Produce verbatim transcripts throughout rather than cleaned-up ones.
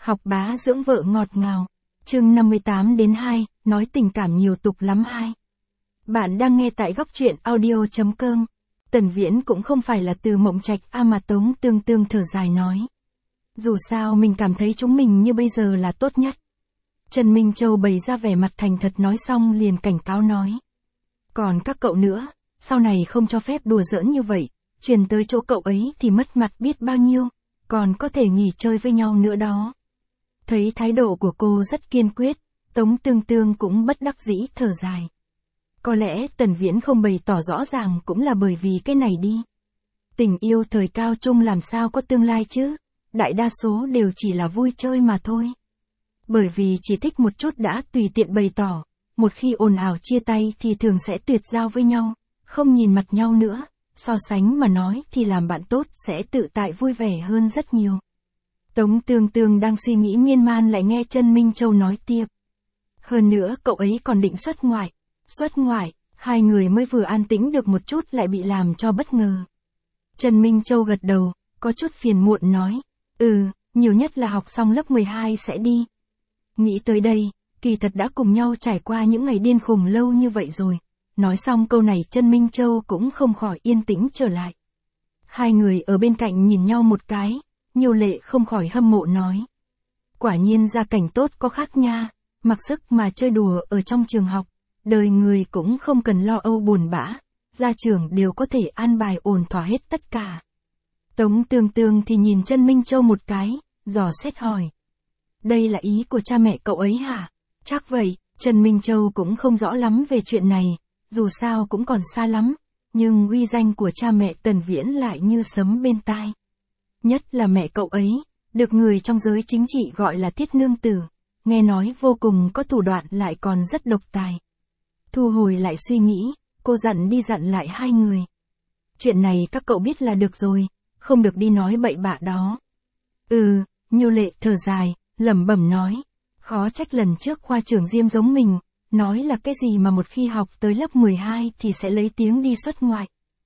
Học bá dưỡng vợ ngọt ngào. Chương năm mươi tám đến hai, nói tình cảm nhiều tục lắm hai. Bạn đang nghe tại góc truyện audio chấm com. Tần Viễn cũng không phải là từ mộng trạch a mà Tống Tương Tương thở dài nói. Dù sao mình cảm thấy chúng mình như bây giờ là tốt nhất. Trần Minh Châu bày ra vẻ mặt thành thật nói xong liền cảnh cáo nói. Còn các cậu nữa, sau này không cho phép đùa giỡn như vậy, truyền tới chỗ cậu ấy thì mất mặt biết bao nhiêu, còn có thể nghỉ chơi với nhau nữa đó. Thấy thái độ của cô rất kiên quyết, Tống Tương Tương cũng bất đắc dĩ thở dài. Có lẽ Tần Viễn không bày tỏ rõ ràng cũng là bởi vì cái này đi. Tình yêu thời cao trung làm sao có tương lai chứ, đại đa số đều chỉ là vui chơi mà thôi. Bởi vì chỉ thích một chút đã tùy tiện bày tỏ, một khi ồn ào chia tay thì thường sẽ tuyệt giao với nhau, không nhìn mặt nhau nữa, so sánh mà nói thì làm bạn tốt sẽ tự tại vui vẻ hơn rất nhiều. Tống Tương Tương đang suy nghĩ miên man lại nghe Trần Minh Châu nói tiếp. Hơn nữa cậu ấy còn định xuất ngoại. Xuất ngoại, hai người mới vừa an tĩnh được một chút lại bị làm cho bất ngờ. Trần Minh Châu gật đầu, có chút phiền muộn nói. Ừ, nhiều nhất là học xong lớp mười hai sẽ đi. Nghĩ tới đây, kỳ thật đã cùng nhau trải qua những ngày điên khùng lâu như vậy rồi. Nói xong câu này Trần Minh Châu cũng không khỏi yên tĩnh trở lại. Hai người ở bên cạnh nhìn nhau một cái, Nhiều Lệ không khỏi hâm mộ nói. Quả nhiên gia cảnh tốt có khác nha, mặc sức mà chơi đùa ở trong trường học, đời người cũng không cần lo âu buồn bã, gia trưởng đều có thể an bài ổn thỏa hết tất cả. Tống Tương Tương thì nhìn Trần Minh Châu một cái, dò xét hỏi. Đây là ý của cha mẹ cậu ấy hả? Chắc vậy, Trần Minh Châu cũng không rõ lắm về chuyện này, dù sao cũng còn xa lắm, nhưng uy danh của cha mẹ Tần Viễn lại như sấm bên tai. Nhất là mẹ cậu ấy, được người trong giới chính trị gọi là Thiết Nương Tử, nghe nói vô cùng có thủ đoạn lại còn rất độc tài. Thu hồi lại suy nghĩ, cô dặn đi dặn lại hai người. Chuyện này các cậu biết là được rồi, không được đi nói bậy bạ đó. Ừ, Nhiều Lệ thở dài, lẩm bẩm nói. Khó trách lần trước khoa trưởng Diêm giống mình, nói là cái gì mà một khi học tới lớp mười hai thì sẽ lấy tiếng đi xuất ngoại.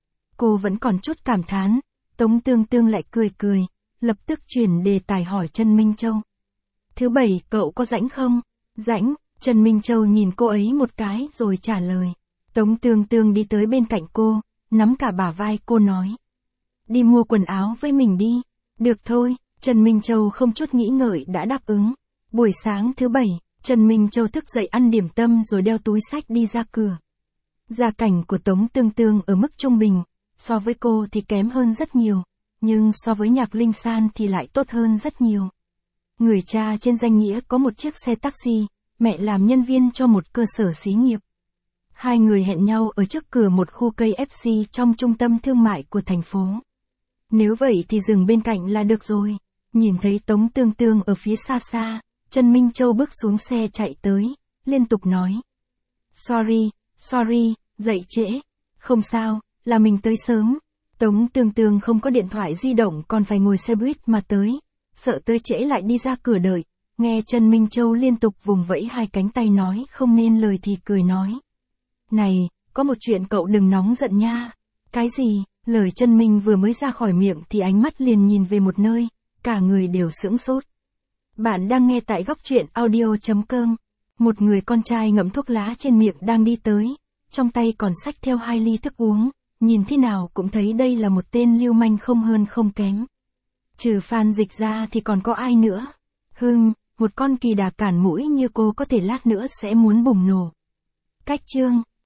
Cô vẫn còn chút cảm thán, Tống Tương Tương lại cười cười, lập tức chuyển đề tài hỏi Trần Minh Châu. Thứ bảy cậu có rảnh không? Rảnh, Trần Minh Châu nhìn cô ấy một cái rồi trả lời. Tống Tương Tương đi tới bên cạnh cô, nắm cả bả vai cô nói. Đi mua quần áo với mình đi. Được thôi, Trần Minh Châu không chút nghĩ ngợi đã đáp ứng. Buổi sáng thứ bảy, Trần Minh Châu thức dậy ăn điểm tâm rồi đeo túi xách đi ra cửa. Gia cảnh của Tống Tương Tương ở mức trung bình, so với cô thì kém hơn rất nhiều, nhưng so với Nhạc Linh San thì lại tốt hơn rất nhiều. Người cha trên danh nghĩa có một chiếc xe taxi, mẹ làm nhân viên cho một cơ sở xí nghiệp. Hai người hẹn nhau ở trước cửa một khu cây ép xê trong trung tâm thương mại của thành phố. Nếu vậy thì dừng bên cạnh là được rồi. Nhìn thấy Tống Tương Tương ở phía xa xa, Trần Minh Châu bước xuống xe chạy tới, liên tục nói. Sorry, sorry, dậy trễ. Không sao, là mình tới sớm. Tống Tương Tương không có điện thoại di động còn phải ngồi xe buýt mà tới. Sợ tới trễ lại đi ra cửa đợi. Nghe Trần Minh Châu liên tục vùng vẫy hai cánh tay nói không nên lời thì cười nói. Này, có một chuyện cậu đừng nóng giận nha. Cái gì? Lời Trần Minh vừa mới ra khỏi miệng thì ánh mắt liền nhìn về một nơi, cả người đều sững sốt. Bạn đang nghe tại góc truyện audio chấm com. Một người con trai ngậm thuốc lá trên miệng đang đi tới, trong tay còn xách theo hai ly thức uống, nhìn thế nào cũng thấy đây là một tên lưu manh không hơn không kém. Trừ Phan Dịch ra thì còn có ai nữa? Hừm, một con kỳ đà cản mũi như cô có thể lát nữa sẽ muốn bùng nổ. Cách chương